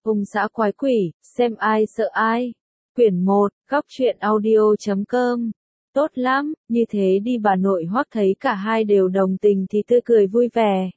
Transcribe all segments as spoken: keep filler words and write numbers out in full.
Ông xã quái quỷ, xem ai sợ ai. Quyển một, góc truyện audio chấm com. Tốt lắm, như thế đi bà nội Hoắc thấy cả hai đều đồng tình thì tươi cười vui vẻ.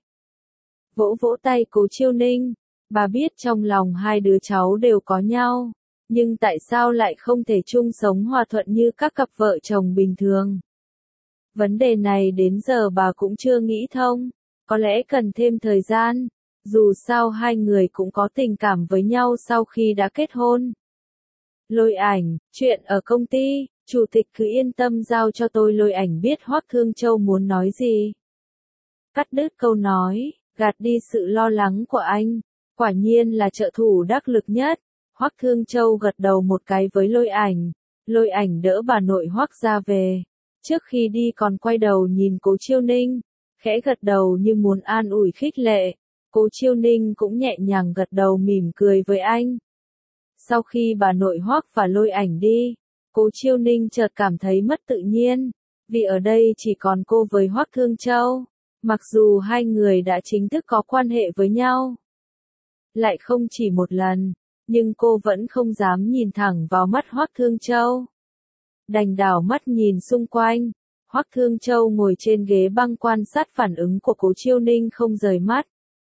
Vỗ vỗ tay Cố Chiêu Ninh, bà biết trong lòng hai đứa cháu đều có nhau, nhưng tại sao lại không thể chung sống hòa thuận như các cặp vợ chồng bình thường? Vấn đề này đến giờ bà cũng chưa nghĩ thông, có lẽ cần thêm thời gian, dù sao hai người cũng có tình cảm với nhau sau khi đã kết hôn. Lôi Ảnh, chuyện ở công ty, chủ tịch cứ yên tâm giao cho tôi. Lôi Ảnh biết Hoắc Thương Châu muốn nói gì. Cắt đứt câu nói, gạt đi sự lo lắng của anh, quả nhiên là trợ thủ đắc lực nhất. Hoắc Thương Châu gật đầu một cái với Lôi Ảnh, Lôi Ảnh đỡ bà nội Hoắc ra về. Trước khi đi còn quay đầu nhìn Cố Chiêu Ninh, khẽ gật đầu như muốn an ủi khích lệ. Cố Chiêu Ninh cũng nhẹ nhàng gật đầu mỉm cười với anh. Sau khi bà nội Hoắc và Lôi Ảnh đi, Cố Chiêu Ninh chợt cảm thấy mất tự nhiên, vì ở đây chỉ còn cô với Hoắc Thương Châu, mặc dù hai người đã chính thức có quan hệ với nhau. Lại không chỉ một lần, nhưng cô vẫn không dám nhìn thẳng vào mắt Hoắc Thương Châu. Đành đảo mắt nhìn xung quanh, Hoắc Thương Châu ngồi trên ghế băng quan sát phản ứng của Cố Chiêu Ninh không rời mắt.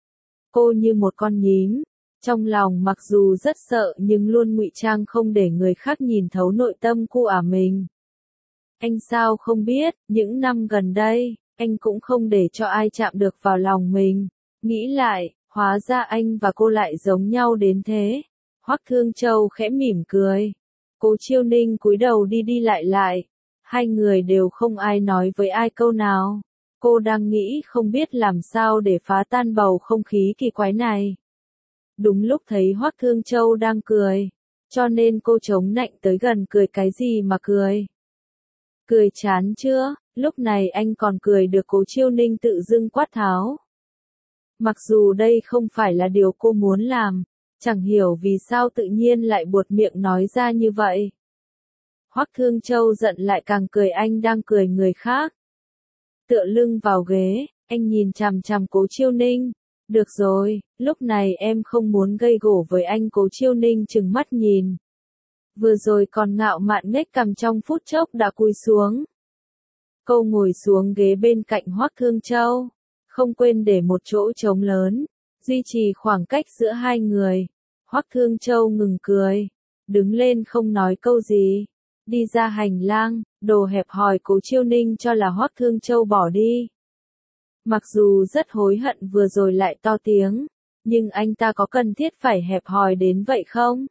Cô như một con nhím, trong lòng mặc dù rất sợ nhưng luôn ngụy trang không để người khác nhìn thấu nội tâm của ả mình. Anh sao không biết, những năm gần đây, anh cũng không để cho ai chạm được vào lòng mình. Nghĩ lại, hóa ra anh và cô lại giống nhau đến thế. Hoắc Thương Châu khẽ mỉm cười. Cố Chiêu Ninh cúi đầu đi đi lại lại. Hai người đều không ai nói với ai câu nào. Cô đang nghĩ không biết làm sao để phá tan bầu không khí kỳ quái này. Đúng lúc thấy Hoắc Thương Châu đang cười, cho nên cô chống nạnh tới gần. Cười cái gì mà cười? Cười chán chưa? Lúc này anh còn cười được. Cố Chiêu Ninh tự dưng quát tháo. Mặc dù đây không phải là điều cô muốn làm, chẳng hiểu vì sao tự nhiên lại buột miệng nói ra như vậy. Hoắc Thương Châu giận lại càng cười. Anh đang cười người khác. Tựa lưng vào ghế, anh nhìn chằm chằm Cố Chiêu Ninh. Được rồi, lúc này em không muốn gây gổ với anh. Cố Chiêu Ninh trừng mắt nhìn. Vừa rồi còn ngạo mạn nhếch cằm, trong phút chốc đã cúi xuống. Cô ngồi xuống ghế bên cạnh Hoắc Thương Châu, không quên để một chỗ trống lớn, duy trì khoảng cách giữa hai người. Hoắc Thương Châu ngừng cười, đứng lên không nói câu gì, đi ra hành lang. Đồ hẹp hòi Cố Chiêu Ninh cho là Hoắc Thương Châu bỏ đi. Mặc dù rất hối hận vừa rồi lại to tiếng, nhưng anh ta có cần thiết phải hẹp hòi đến vậy không?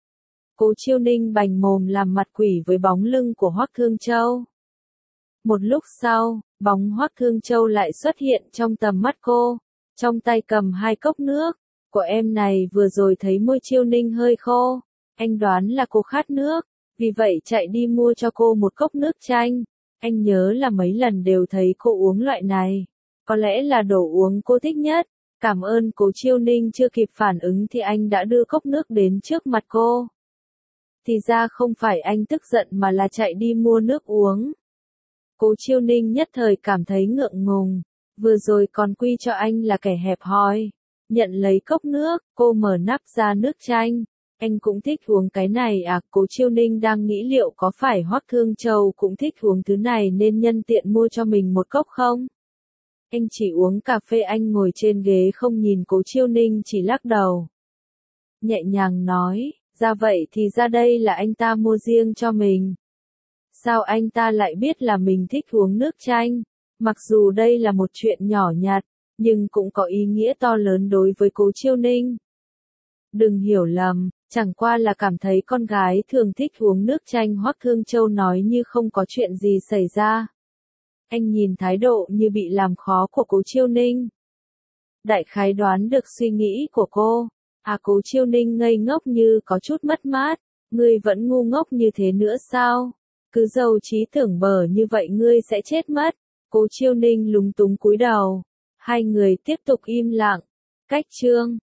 Cố Chiêu Ninh bành mồm làm mặt quỷ với bóng lưng của Hoắc Thương Châu. Một lúc sau, bóng Hoắc Thương Châu lại xuất hiện trong tầm mắt cô, trong tay cầm hai cốc nước. Của em này vừa rồi thấy môi Chiêu Ninh hơi khô, anh đoán là cô khát nước, vì vậy chạy đi mua cho cô một cốc nước chanh. Anh nhớ là mấy lần đều thấy cô uống loại này, có lẽ là đồ uống cô thích nhất. Cảm ơn. Cố Chiêu Ninh chưa kịp phản ứng thì anh đã đưa cốc nước đến trước mặt cô. Thì ra không phải anh tức giận mà là chạy đi mua nước uống. Cố Chiêu Ninh nhất thời cảm thấy ngượng ngùng, vừa rồi còn quy cho anh là kẻ hẹp hòi. Nhận lấy cốc nước, cô mở nắp ra nước chanh. Anh cũng thích uống cái này à? Cố Chiêu Ninh đang nghĩ liệu có phải Hoắc Thương Châu cũng thích uống thứ này nên nhân tiện mua cho mình một cốc không? Anh chỉ uống cà phê. Anh ngồi trên ghế không nhìn Cố Chiêu Ninh, chỉ lắc đầu. Nhẹ nhàng nói, ra vậy thì ra đây là anh ta mua riêng cho mình. Sao anh ta lại biết là mình thích uống nước chanh? Mặc dù đây là một chuyện nhỏ nhặt, nhưng cũng có ý nghĩa to lớn đối với Cố Chiêu Ninh. Đừng hiểu lầm, chẳng qua là cảm thấy con gái thường thích uống nước chanh. Hoắc Thương Châu nói như không có chuyện gì xảy ra. Anh nhìn thái độ như bị làm khó của Cố Chiêu Ninh. Đại khái đoán được suy nghĩ của cô. À, Cố Chiêu Ninh ngây ngốc như có chút mất mát. Ngươi vẫn ngu ngốc như thế nữa sao? Cứ giàu trí tưởng bở như vậy ngươi sẽ chết mất. Cố Chiêu Ninh lúng túng cúi đầu. Hai người tiếp tục im lặng. Cách chương